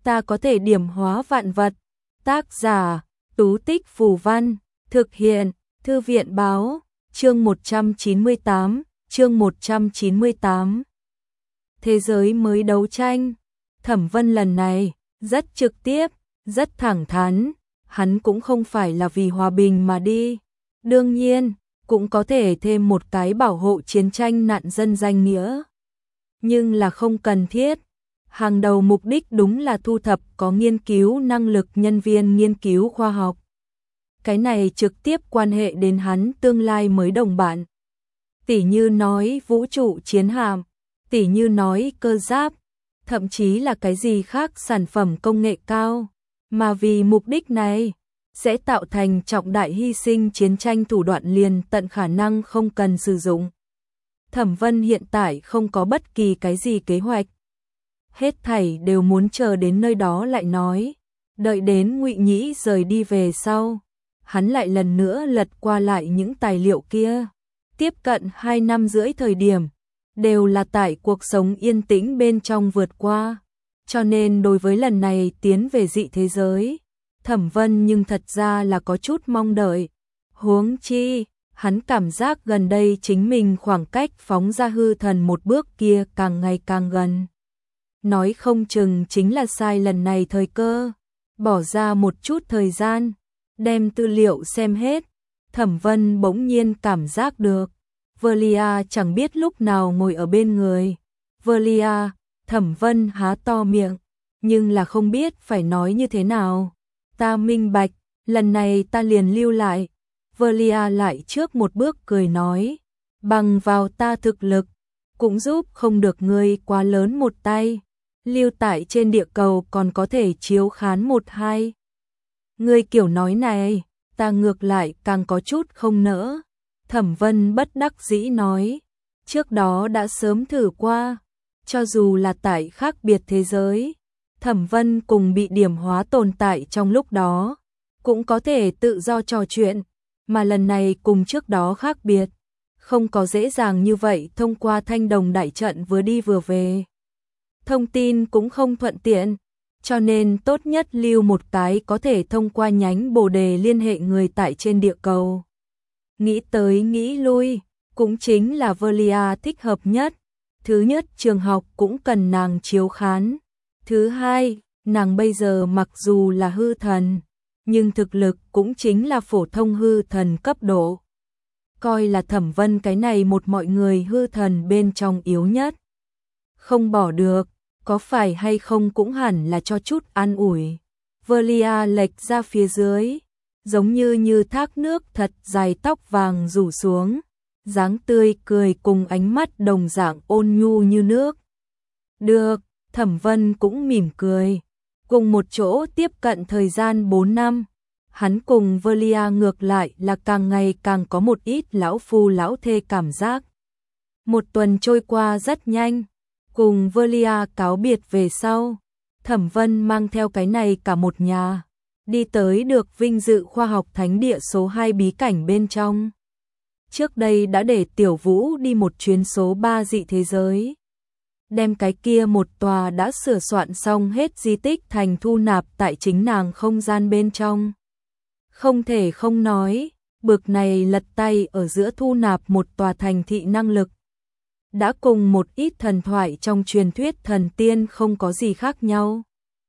ta có thể điểm hóa vạn vật. Tác giả, Tú Tích Phù Văn, thực hiện, Thư viện Báo, chương 198. Thế giới mới đấu tranh. Thẩm Vân lần này rất trực tiếp, rất thẳng thắn, hắn cũng không phải là vì hòa bình mà đi. Đương nhiên, cũng có thể thêm một cái bảo hộ chiến tranh nạn dân danh nghĩa. Nhưng là không cần thiết. Hàng đầu mục đích đúng là thu thập có nghiên cứu năng lực nhân viên nghiên cứu khoa học. Cái này trực tiếp quan hệ đến hắn tương lai mới đồng bạn. Tỉ như nói vũ trụ chiến hạm, tỉ như nói cơ giáp, thậm chí là cái gì khác sản phẩm công nghệ cao. Mà vì mục đích này, sẽ tạo thành trọng đại hy sinh chiến tranh thủ đoạn liền tận khả năng không cần sử dụng. Thẩm Vân hiện tại không có bất kỳ cái gì kế hoạch. Hết thảy đều muốn chờ đến nơi đó lại nói. Đợi đến Ngụy Nhĩ rời đi về sau, hắn lại lần nữa lật qua lại những tài liệu kia. Tiếp cận 2 năm rưỡi thời điểm, đều là tại cuộc sống yên tĩnh bên trong vượt qua. Cho nên đối với lần này tiến về dị thế giới, Thẩm Vân nhưng thật ra là có chút mong đợi. Huống chi, hắn cảm giác gần đây chính mình khoảng cách phóng ra hư thần một bước kia càng ngày càng gần. Nói không chừng chính là sai lần này thời cơ. Bỏ ra một chút thời gian, đem tư liệu xem hết, Thẩm Vân bỗng nhiên cảm giác được. Velia chẳng biết lúc nào ngồi ở bên người. Velia, Thẩm Vân há to miệng, nhưng là không biết phải nói như thế nào. Ta minh bạch, lần này ta liền lưu lại. Velia lại trước một bước cười nói, bằng vào ta thực lực, cũng giúp không được ngươi quá lớn một tay. Lưu tại trên địa cầu còn có thể chiếu khán một hai. Ngươi kiểu nói này, ta ngược lại càng có chút không nỡ. Thẩm Vân bất đắc dĩ nói, trước đó đã sớm thử qua, cho dù là tại khác biệt thế giới, Thẩm Vân cùng bị điểm hóa tồn tại trong lúc đó, cũng có thể tự do trò chuyện, mà lần này cùng trước đó khác biệt, không có dễ dàng như vậy thông qua thanh đồng đại trận vừa đi vừa về. Thông tin cũng không thuận tiện, cho nên tốt nhất lưu một cái có thể thông qua nhánh bồ đề liên hệ người tại trên địa cầu. Nghĩ tới nghĩ lui, cũng chính là Velia thích hợp nhất. Thứ nhất, trường học cũng cần nàng chiếu khán. Thứ hai, nàng bây giờ mặc dù là hư thần, nhưng thực lực cũng chính là phổ thông hư thần cấp độ. Coi là Thẩm Vân cái này một mọi người hư thần bên trong yếu nhất. Không bỏ được, có phải hay không cũng hẳn là cho chút an ủi. Velia lệch ra phía dưới, giống như thác nước thật dài, tóc vàng rủ xuống, dáng tươi cười cùng ánh mắt đồng dạng ôn nhu như nước. Được, Thẩm Vân cũng mỉm cười. Cùng một chỗ tiếp cận thời gian 4 năm, hắn cùng Velia ngược lại là càng ngày càng có một ít lão phu lão thê cảm giác. Một tuần trôi qua rất nhanh, cùng Velia cáo biệt về sau, Thẩm Vân mang theo cái này cả một nhà, đi tới được vinh dự khoa học thánh địa số 2 bí cảnh bên trong. Trước đây đã để Tiểu Vũ đi một chuyến số 3 dị thế giới. Đem cái kia một tòa đã sửa soạn xong hết di tích thành thu nạp tại chính nàng không gian bên trong. Không thể không nói, bực này lật tay ở giữa thu nạp một tòa thành thị năng lực. Đã cùng một ít thần thoại trong truyền thuyết thần tiên không có gì khác nhau.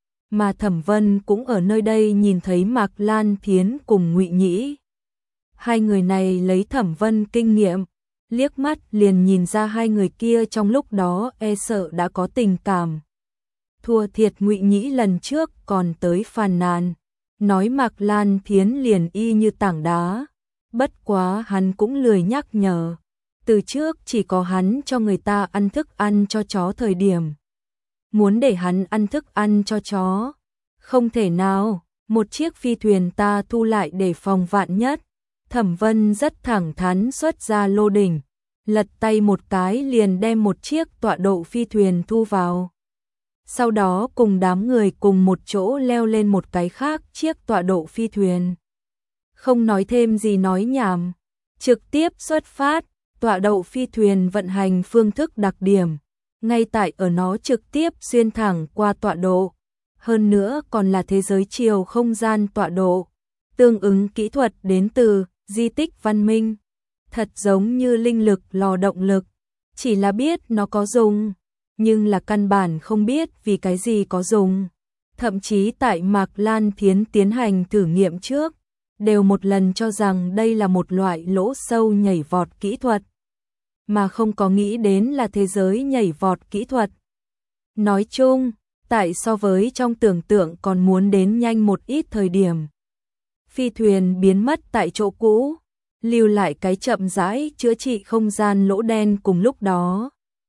Mà Thẩm Vân cũng ở nơi đây nhìn thấy Mạc Lan Thiến cùng Ngụy Nhĩ. Hai người này lấy Thẩm Vân kinh nghiệm, liếc mắt liền nhìn ra hai người kia trong lúc đó e sợ đã có tình cảm. Thua thiệt Ngụy Nhĩ lần trước còn tới phàn nàn, nói Mạc Lan Thiến liền y như tảng đá. Bất quá hắn cũng lười nhắc nhở. Từ trước chỉ có hắn cho người ta ăn thức ăn cho chó thời điểm. Muốn để hắn ăn thức ăn cho chó, không thể nào, một chiếc phi thuyền ta thu lại để phòng vạn nhất. Thẩm Vân rất thẳng thắn xuất ra lô đỉnh, lật tay một cái liền đem một chiếc tọa độ phi thuyền thu vào. Sau đó cùng đám người cùng một chỗ leo lên một cái khác chiếc tọa độ phi thuyền. Không nói thêm gì nói nhảm, trực tiếp xuất phát. Tọa độ phi thuyền vận hành phương thức đặc điểm, ngay tại ở nó trực tiếp xuyên thẳng qua tọa độ. hơn nữa còn là thế giới chiều không gian tọa độ, tương ứng kỹ thuật đến từ di tích văn minh, thật giống như linh lực lò động lực, chỉ là biết nó có dùng, nhưng là căn bản không biết vì cái gì có dùng. Thậm chí tại Mạc Lan Thiến tiến hành thử nghiệm trước, đều một lần cho rằng đây là một loại lỗ sâu nhảy vọt kỹ thuật, mà không có nghĩ đến là thế giới nhảy vọt kỹ thuật. Nói chung, tại so với trong tưởng tượng còn muốn đến nhanh một ít thời điểm. Phi thuyền biến mất tại chỗ cũ, lưu lại cái chậm rãi chữa trị không gian lỗ đen cùng lúc đó.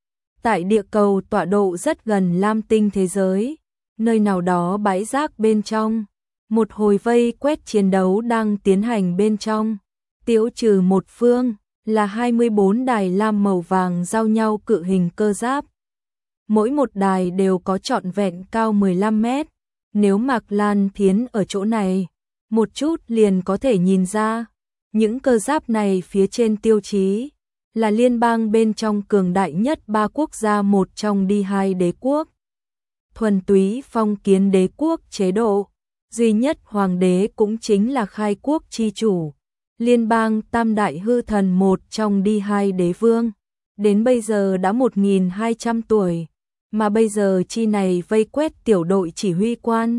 Tại địa cầu tọa độ rất gần Lam Tinh thế giới, nơi nào đó bãi rác bên trong, một hồi vây quét chiến đấu đang tiến hành bên trong. Tiêu trừ một phương là 24 đài lam màu vàng giao nhau cự hình cơ giáp. Mỗi một đài đều có trọn vẹn cao 15 mét. Nếu Mạc Lan Thiến ở chỗ này, một chút liền có thể nhìn ra, những cơ giáp này phía trên tiêu chí là liên bang bên trong cường đại nhất 3 quốc gia một trong D2 đế quốc. Thuần túy phong kiến đế quốc chế độ, duy nhất hoàng đế cũng chính là khai quốc chi chủ. Liên bang tam đại hư thần một trong D2 đế vương, đến bây giờ đã 1200 tuổi, mà bây giờ chi này vây quét tiểu đội chỉ huy quan.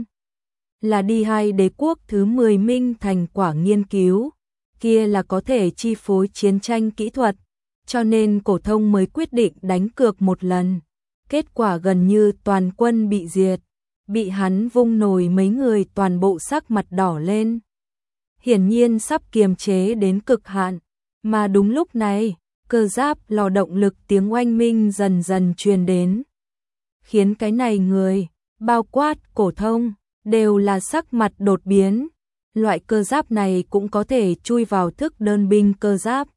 Là D2 đế quốc thứ 10 minh thành quả nghiên cứu, kia là có thể chi phối chiến tranh kỹ thuật, cho nên Cổ Thông mới quyết định đánh cược một lần. Kết quả gần như toàn quân bị diệt, bị hắn vung nổi mấy người toàn bộ sắc mặt đỏ lên. Hiển nhiên sắp kiềm chế đến cực hạn, mà đúng lúc này, cơ giáp lò động lực tiếng oanh minh dần dần truyền đến. Khiến cái này người, bao quát Cổ Thông, đều là sắc mặt đột biến. Loại cơ giáp này cũng có thể chui vào thức đơn binh cơ giáp,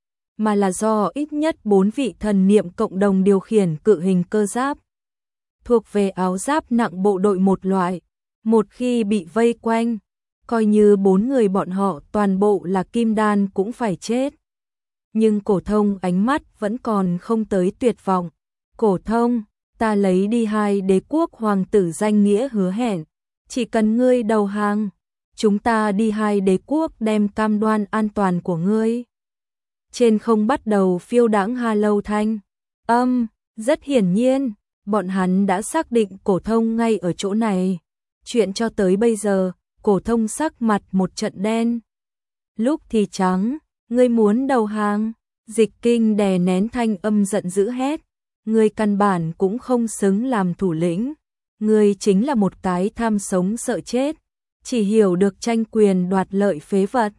mà là do ít nhất 4 vị thần niệm cộng đồng điều khiển cự hình cơ giáp. Thuộc về áo giáp nặng bộ đội một loại, một khi bị vây quanh, coi như 4 người bọn họ toàn bộ là kim đan cũng phải chết. Nhưng Cổ Thông ánh mắt vẫn còn không tới tuyệt vọng. Cổ Thông, ta lấy D2 đế quốc hoàng tử danh nghĩa hứa hẹn, chỉ cần ngươi đầu hàng, chúng ta D2 đế quốc đem cam đoan an toàn của ngươi. Trên không bắt đầu phiêu đãng hello thanh âm, rất hiển nhiên, bọn hắn đã xác định Cổ Thông ngay ở chỗ này. Chuyện cho tới bây giờ, Cổ Thông sắc mặt một trận đen. Lúc thì trắng, ngươi muốn đầu hàng? Dịch Kinh đè nén thanh âm giận dữ hét, ngươi căn bản cũng không xứng làm thủ lĩnh, ngươi chính là một cái tham sống sợ chết, chỉ hiểu được tranh quyền đoạt lợi phế vật.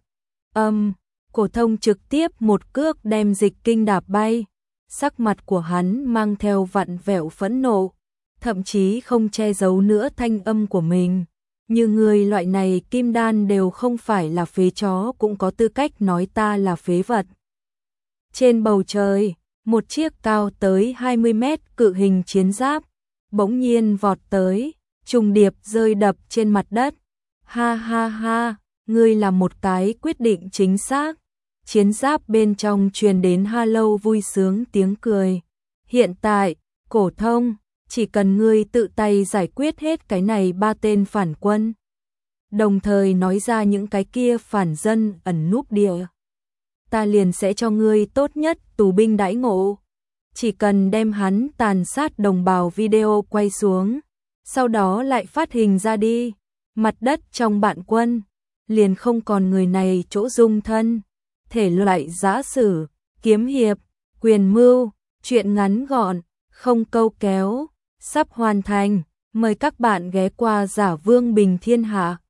Cổ Thông trực tiếp một cước đem Dịch Kinh đạp bay, sắc mặt của hắn mang theo vặn vẹo phẫn nộ, thậm chí không che giấu nữa thanh âm của mình. Như người loại này kim đan đều không phải là phế chó cũng có tư cách nói ta là phế vật. Trên bầu trời, một chiếc cao tới 20 mét cự hình chiến giáp bỗng nhiên vọt tới, trùng điệp rơi đập trên mặt đất. Ha ha ha, ngươi là một cái quyết định chính xác. Chiến giáp bên trong truyền đến hello vui sướng tiếng cười. Hiện tại, Cổ Thông, chỉ cần ngươi tự tay giải quyết hết cái này 3 tên phản quân, đồng thời nói ra những cái kia phản dân ẩn núp địa, ta liền sẽ cho ngươi tốt nhất tù binh đãi ngộ. Chỉ cần đem hắn tàn sát đồng bào video quay xuống, sau đó lại phát hình ra đi, mặt đất trong bạn quân liền không còn người này chỗ dung thân. Thể loại giã sử, kiếm hiệp, quyền mưu, truyện ngắn gọn, không câu kéo, sắp hoàn thành. Mời các bạn ghé qua Giả Vương Bình Thiên Hạ.